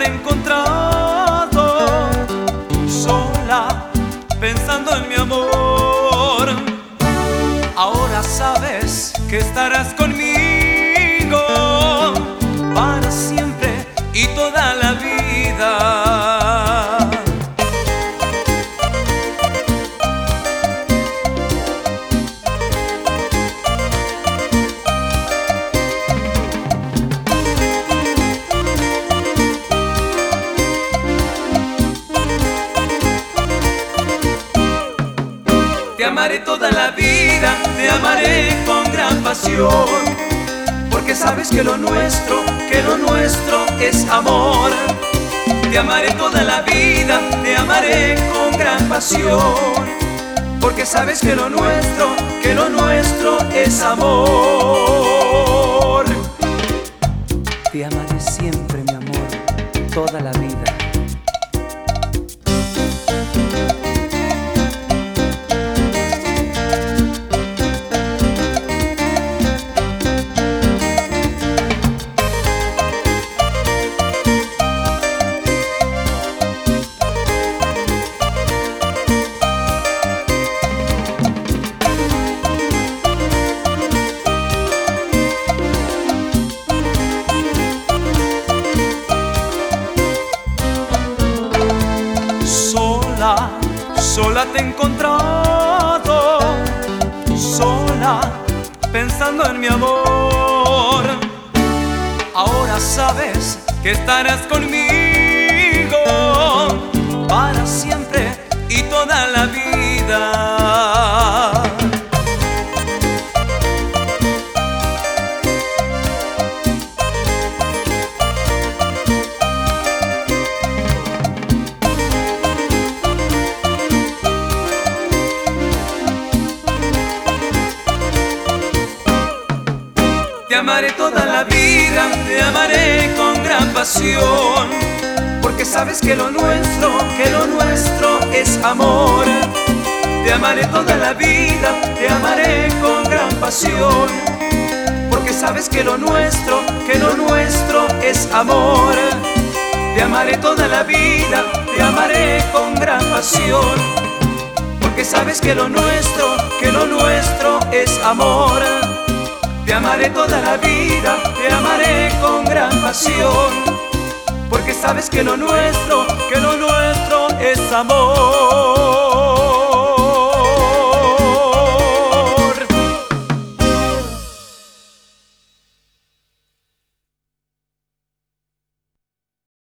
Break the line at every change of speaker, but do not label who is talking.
te he encontrado, sola, pensando en mi amor. Ahora sabes que estarás conmigo para siempre y toda la vida. Te amaré toda la vida, te amaré con gran pasión, porque sabes que lo nuestro es amor. Te amaré toda la vida, te amaré con gran pasión, porque sabes que lo nuestro es amor.
Te amaré siempre, mi amor, toda la vida.
Sola te he encontrado, sola, pensando en mi amor. Ahora sabes que estarás conmigo para siempre y toda la vida. Te amaré toda la vida, te amaré con gran pasión, porque sabes que lo nuestro es amor. Te amaré toda la vida, te amaré con gran pasión, porque sabes que lo nuestro es amor. Te amaré toda la vida, te amaré con gran pasión, porque sabes que lo nuestro es amor. Te amaré toda la vida, te amaré con gran pasión, porque sabes que lo nuestro es amor.